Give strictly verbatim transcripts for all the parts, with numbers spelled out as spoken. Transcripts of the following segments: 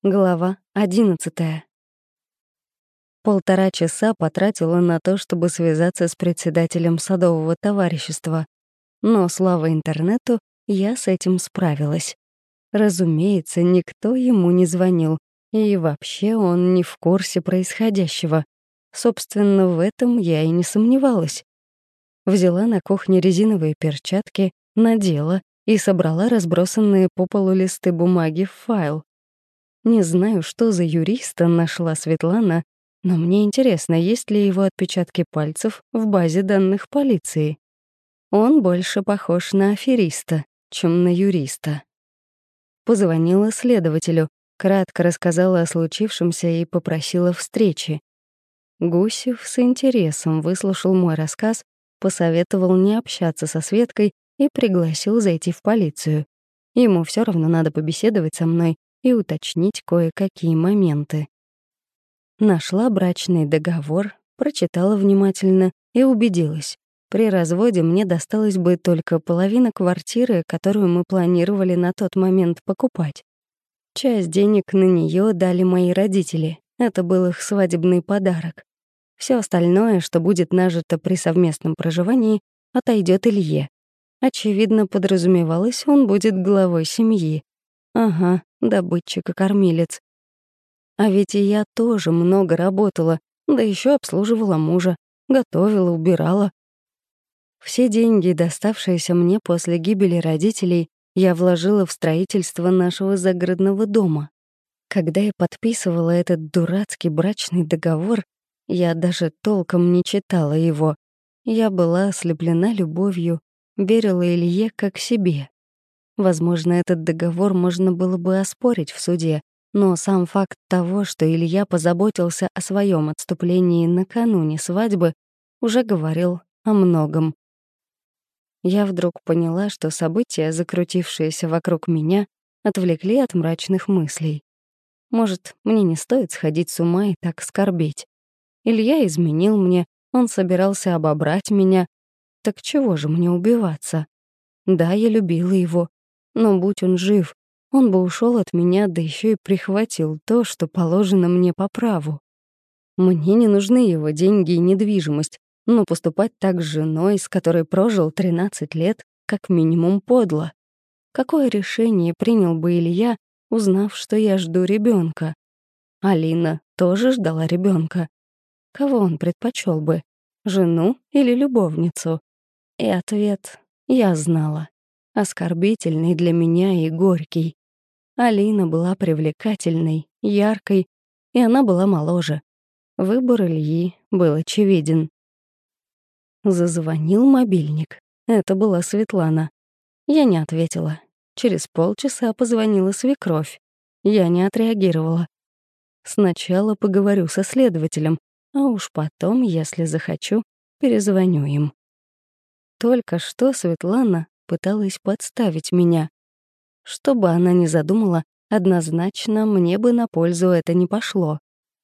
Глава одиннадцатая. Полтора часа потратила на то, чтобы связаться с председателем садового товарищества. Но, слава интернету, я с этим справилась. Разумеется, никто ему не звонил, и вообще он не в курсе происходящего. Собственно, в этом я и не сомневалась. Взяла на кухне резиновые перчатки, надела и собрала разбросанные по полу листы бумаги в файл. Не знаю, что за юриста нашла Светлана, но мне интересно, есть ли его отпечатки пальцев в базе данных полиции. Он больше похож на афериста, чем на юриста. Позвонила следователю, кратко рассказала о случившемся и попросила встречи. Гусев с интересом выслушал мой рассказ, посоветовал не общаться со Светкой и пригласил зайти в полицию. Ему все равно надо побеседовать со мной и уточнить кое-какие моменты. Нашла брачный договор, прочитала внимательно и убедилась. При разводе мне досталась бы только половина квартиры, которую мы планировали на тот момент покупать. Часть денег на нее дали мои родители. Это был их свадебный подарок. Все остальное, что будет нажито при совместном проживании, отойдет Илье. Очевидно, подразумевалось, он будет главой семьи. Ага, добытчик и кормилец. А ведь и я тоже много работала, да еще обслуживала мужа, готовила, убирала. Все деньги, доставшиеся мне после гибели родителей, я вложила в строительство нашего загородного дома. Когда я подписывала этот дурацкий брачный договор, я даже толком не читала его. Я была ослеплена любовью, верила Илье как себе. Возможно, этот договор можно было бы оспорить в суде, но сам факт того, что Илья позаботился о своем отступлении накануне свадьбы, уже говорил о многом. Я вдруг поняла, что события, закрутившиеся вокруг меня, отвлекли от мрачных мыслей. Может, мне не стоит сходить с ума и так скорбеть. Илья изменил мне, он собирался обобрать меня. Так чего же мне убиваться? Да, я любила его. Но будь он жив, он бы ушел от меня, да еще и прихватил то, что положено мне по праву. Мне не нужны его деньги и недвижимость, но поступать так с женой, с которой прожил тринадцать лет, как минимум подло. Какое решение принял бы Илья, узнав, что я жду ребенка? Алина тоже ждала ребенка. Кого он предпочел бы, жену или любовницу? И ответ я знала. Оскорбительный для меня и горький. Алина была привлекательной, яркой, и она была моложе. Выбор Ильи был очевиден. Зазвонил мобильник. Это была Светлана. Я не ответила. Через полчаса позвонила свекровь. Я не отреагировала. Сначала поговорю со следователем, а уж потом, если захочу, перезвоню им. Только что Светлана пыталась подставить меня. Что бы она ни задумала, однозначно мне бы на пользу это не пошло.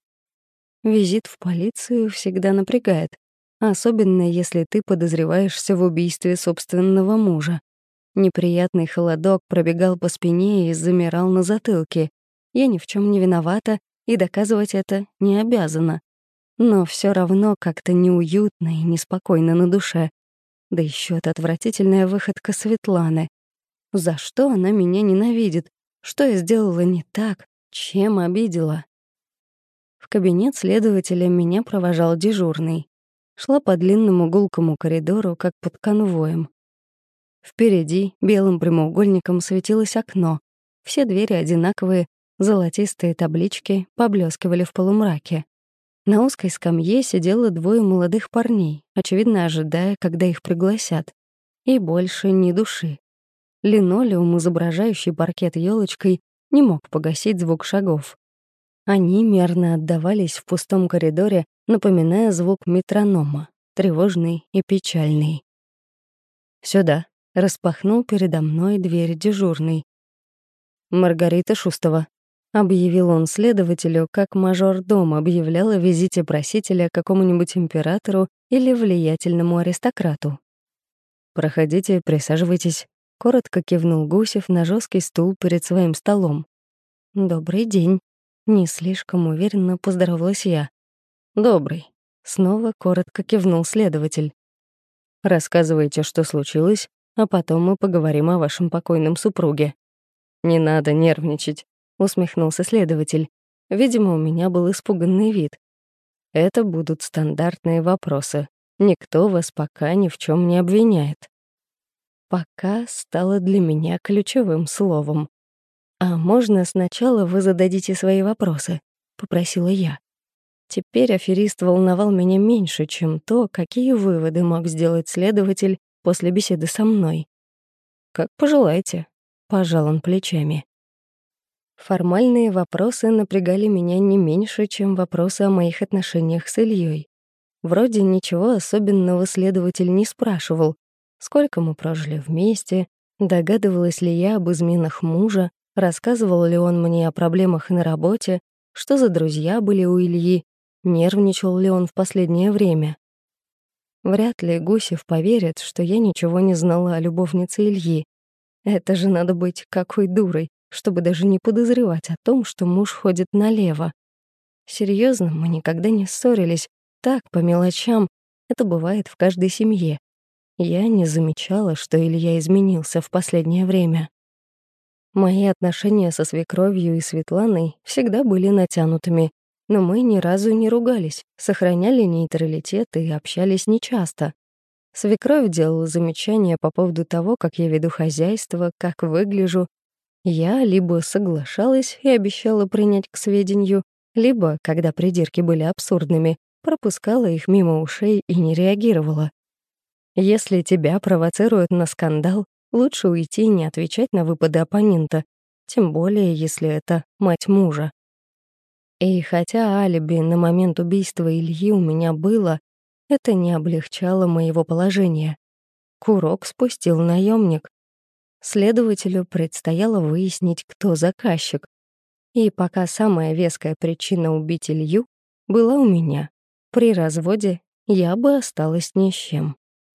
Визит в полицию всегда напрягает, особенно если ты подозреваешься в убийстве собственного мужа. Неприятный холодок пробегал по спине и замирал на затылке. Я ни в чем не виновата и доказывать это не обязана. Но все равно как-то неуютно и неспокойно на душе. Да еще эта отвратительная выходка Светланы. За что она меня ненавидит? Что я сделала не так? Чем обидела? В кабинет следователя меня провожал дежурный. Шла по длинному гулкому коридору, как под конвоем. Впереди белым прямоугольником светилось окно. Все двери одинаковые, золотистые таблички поблескивали в полумраке. На узкой скамье сидело двое молодых парней, очевидно ожидая, когда их пригласят. И больше ни души. Линолеум, изображающий паркет елочкой, не мог погасить звук шагов. Они мерно отдавались в пустом коридоре, напоминая звук метронома, тревожный и печальный. «Сюда», — распахнул передо мной дверь дежурный. «Маргарита Шустова», — объявил он следователю, как мажордом объявлял о визите просителя какому-нибудь императору или влиятельному аристократу. «Проходите, присаживайтесь», — коротко кивнул Гусев на жесткий стул перед своим столом. «Добрый день», Не слишком уверенно поздоровалась я. «Добрый», — снова коротко кивнул следователь. «Рассказывайте, что случилось, а потом мы поговорим о вашем покойном супруге». «Не надо нервничать», — усмехнулся следователь. Видимо, у меня был испуганный вид. «Это будут стандартные вопросы. Никто вас пока ни в чем не обвиняет». «Пока» стало для меня ключевым словом. «А можно сначала вы зададите свои вопросы?» — попросила я. Теперь аферист волновал меня меньше, чем то, какие выводы мог сделать следователь после беседы со мной. «Как пожелаете», — пожал он плечами. Формальные вопросы напрягали меня не меньше, чем вопросы о моих отношениях с Ильей. Вроде ничего особенного следователь не спрашивал, сколько мы прожили вместе, догадывалась ли я об изменах мужа, рассказывал ли он мне о проблемах на работе, что за друзья были у Ильи, нервничал ли он в последнее время. Вряд ли Гусев поверит, что я ничего не знала о любовнице Ильи. Это же надо быть какой дурой, чтобы даже не подозревать о том, что муж ходит налево. Серьезно, мы никогда не ссорились. Так, по мелочам. Это бывает в каждой семье. Я не замечала, что Илья изменился в последнее время. Мои отношения со свекровью и Светланой всегда были натянутыми, но мы ни разу не ругались, сохраняли нейтралитет и общались нечасто. Свекровь делала замечания по поводу того, как я веду хозяйство, как выгляжу. Я либо соглашалась и обещала принять к сведению, либо, когда придирки были абсурдными, пропускала их мимо ушей и не реагировала. Если тебя провоцируют на скандал, лучше уйти и не отвечать на выпады оппонента, тем более, если это мать мужа. И хотя алиби на момент убийства Ильи у меня было, это не облегчало моего положения. Курок спустил наемник. Следователю предстояло выяснить, кто заказчик. И пока самая веская причина убить Илью была у меня, при разводе я бы осталась ни с чем.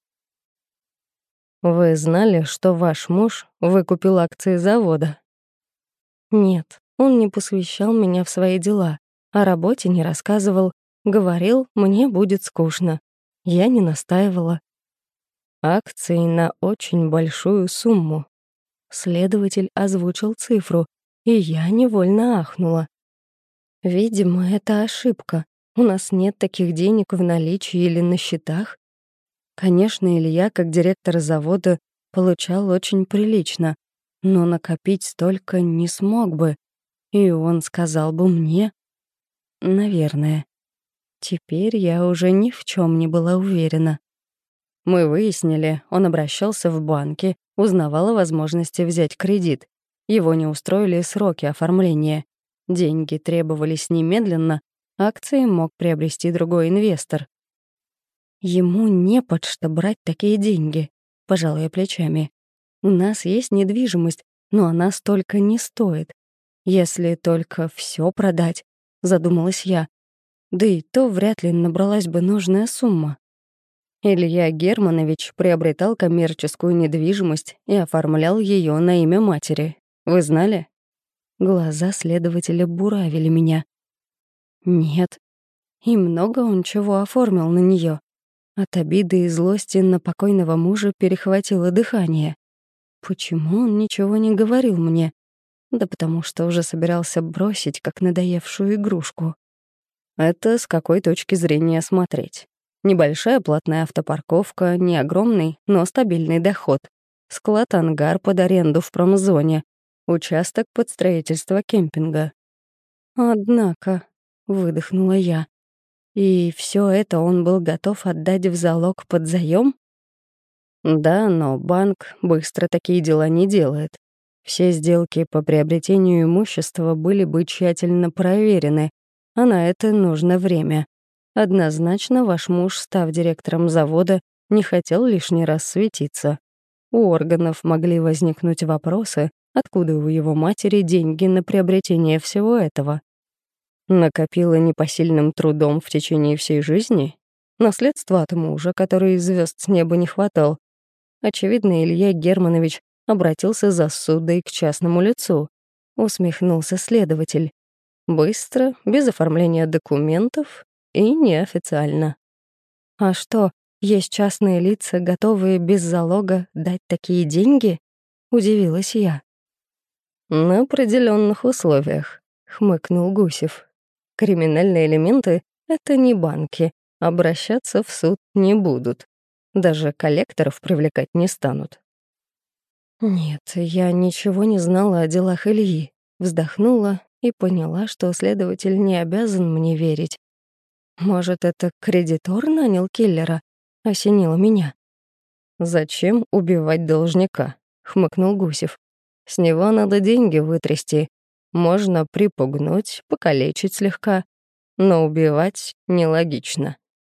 «Вы знали, что ваш муж выкупил акции завода?» «Нет, он не посвящал меня в свои дела, о работе не рассказывал, говорил, мне будет скучно. Я не настаивала». «Акции на очень большую сумму». Следователь озвучил цифру, и я невольно ахнула. «Видимо, это ошибка. У нас нет таких денег в наличии или на счетах». Конечно, Илья, как директор завода, получал очень прилично, но накопить столько не смог бы. И он сказал бы мне. Наверное. Теперь я уже ни в чем не была уверена. Мы выяснили, он обращался в банки, узнавал о возможности взять кредит. Его не устроили сроки оформления. Деньги требовались немедленно, акции мог приобрести другой инвестор. Ему не под что брать такие деньги, пожалуй, плечами. У нас есть недвижимость, но она столько не стоит. Если только все продать, задумалась я. Да и то вряд ли набралась бы нужная сумма. Илья Германович приобретал коммерческую недвижимость и оформлял ее на имя матери. Вы знали? Глаза следователя буравили меня. Нет. И много он чего оформил на нее. От обиды и злости на покойного мужа перехватило дыхание. Почему он ничего не говорил мне? Да потому что уже собирался бросить, как надоевшую игрушку. Это с какой точки зрения смотреть? Небольшая платная автопарковка, не огромный, но стабильный доход. Склад-ангар под аренду в промзоне. Участок под строительство кемпинга. Однако, выдохнула я. И все это он был готов отдать в залог под заём? Да, но банк быстро такие дела не делает. Все сделки по приобретению имущества были бы тщательно проверены, а на это нужно время. Однозначно ваш муж, став директором завода, не хотел лишний раз светиться. У органов могли возникнуть вопросы, откуда у его матери деньги на приобретение всего этого. Накопила непосильным трудом в течение всей жизни? Наследство от мужа, который звезд с неба не хватал. Очевидно, Илья Германович обратился за ссудой к частному лицу. Усмехнулся следователь. Быстро, без оформления документов и неофициально. А что, есть частные лица, готовые без залога дать такие деньги? Удивилась я. На определенных условиях, хмыкнул Гусев. Криминальные элементы — это не банки, обращаться в суд не будут. Даже коллекторов привлекать не станут. Нет, я ничего не знала о делах Ильи. Вздохнула и поняла, что следователь не обязан мне верить. Может, это кредитор нанял киллера? Осенило меня. «Зачем убивать должника?» — хмыкнул Гусев. «С него надо деньги вытрясти. Можно припугнуть, покалечить слегка, но убивать нелогично».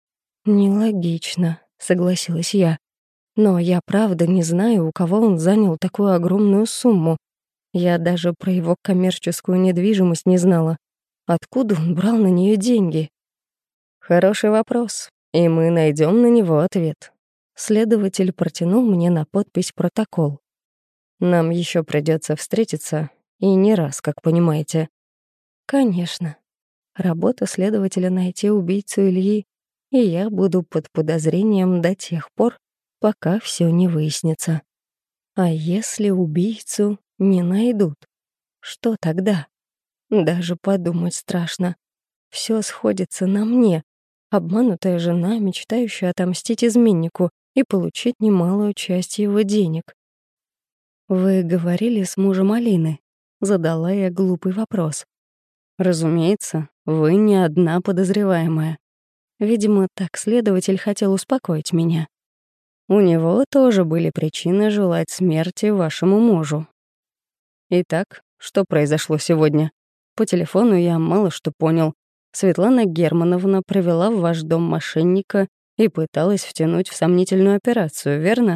«Нелогично», — согласилась я. «Но я правда не знаю, у кого он занял такую огромную сумму. Я даже про его коммерческую недвижимость не знала. Откуда он брал на нее деньги?» «Хороший вопрос, и мы найдем на него ответ». Следователь протянул мне на подпись протокол. «Нам еще придется встретиться, и не раз, как понимаете». «Конечно. Работа следователя — найти убийцу Ильи, и я буду под подозрением до тех пор, пока все не выяснится. А если убийцу не найдут, что тогда? Даже подумать страшно. Все сходится на мне, обманутая жена, мечтающая отомстить изменнику и получить немалую часть его денег. «Вы говорили с мужем Алины?» — задала я глупый вопрос. «Разумеется, вы не одна подозреваемая». Видимо, так следователь хотел успокоить меня. У него тоже были причины желать смерти вашему мужу. Итак, что произошло сегодня? По телефону я мало что понял. Светлана Германовна привела в ваш дом мошенника и пыталась втянуть в сомнительную операцию, верно?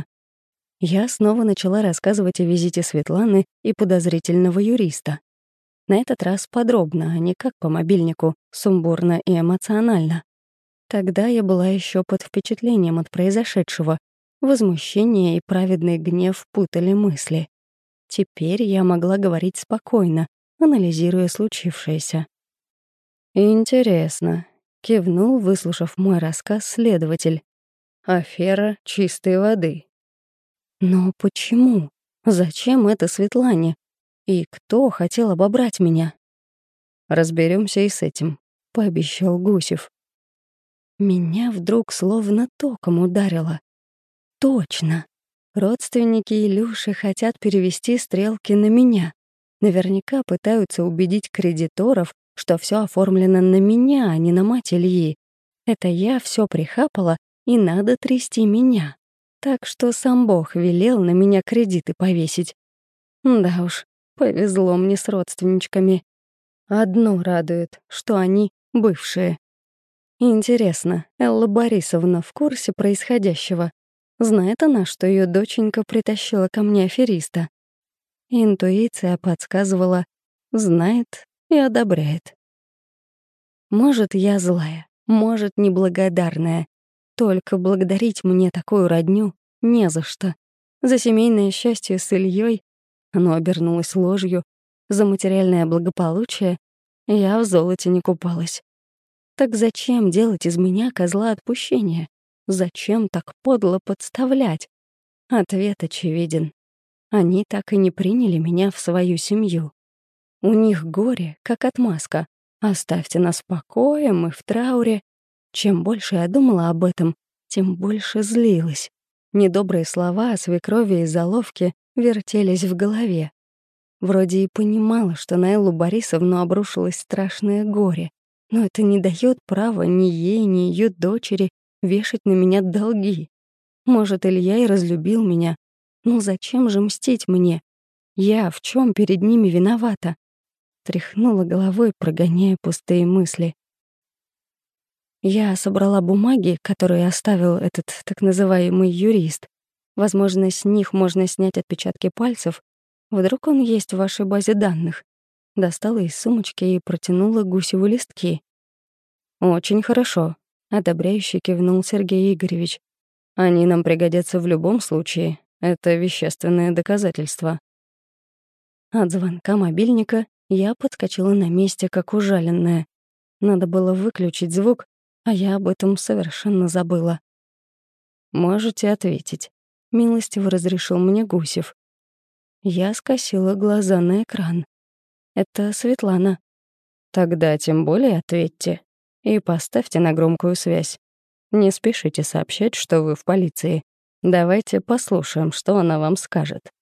Я снова начала рассказывать о визите Светланы и подозрительного юриста. На этот раз подробно, а не как по мобильнику, сумбурно и эмоционально. Тогда я была еще под впечатлением от произошедшего. Возмущение и праведный гнев путали мысли. Теперь я могла говорить спокойно, анализируя случившееся. «Интересно», — кивнул, выслушав мой рассказ, следователь. «Афера чистой воды». «Но почему? Зачем это Светлане? И кто хотел обобрать меня?» «Разберемся и с этим», — пообещал Гусев. Меня вдруг словно током ударило. Точно. Родственники Илюши хотят перевести стрелки на меня. Наверняка пытаются убедить кредиторов, что все оформлено на меня, а не на мать Ильи. Это я все прихапала, и надо трясти меня. Так что сам Бог велел на меня кредиты повесить. Да уж, повезло мне с родственничками. Одно радует, что они бывшие. Интересно, Элла Борисовна в курсе происходящего? Знает она, что ее доченька притащила ко мне афериста? Интуиция подсказывала, знает и одобряет. Может, я злая, может, неблагодарная. Только благодарить мне такую родню не за что. За семейное счастье с Ильей оно обернулось ложью, за материальное благополучие я в золоте не купалась. Так зачем делать из меня козла отпущения? Зачем так подло подставлять? Ответ очевиден. Они так и не приняли меня в свою семью. У них горе, как отмазка. Оставьте нас в покое, мы в трауре. Чем больше я думала об этом, тем больше злилась. Недобрые слова о свекрови и заловке вертелись в голове. Вроде и понимала, что на Эллу Борисовну обрушилось страшное горе, но это не дает права ни ей, ни ее дочери вешать на меня долги. Может, Илья и разлюбил меня, но зачем же мстить мне? Я в чем перед ними виновата? Тряхнула головой, прогоняя пустые мысли. Я собрала бумаги, которые оставил этот так называемый юрист. Возможно, с них можно снять отпечатки пальцев. Вдруг он есть в вашей базе данных. Достала из сумочки и протянула Гусеву листки. «Очень хорошо», — одобряюще кивнул Сергей Игоревич. «Они нам пригодятся в любом случае. Это вещественное доказательство». От звонка мобильника Я подскочила на месте, как ужаленная. Надо было выключить звук, а я об этом совершенно забыла. «Можете ответить», — милостиво разрешил мне Гусев. Я скосила глаза на экран. «Это Светлана». «Тогда тем более ответьте. И поставьте на громкую связь. Не спешите сообщать, что вы в полиции. Давайте послушаем, что она вам скажет».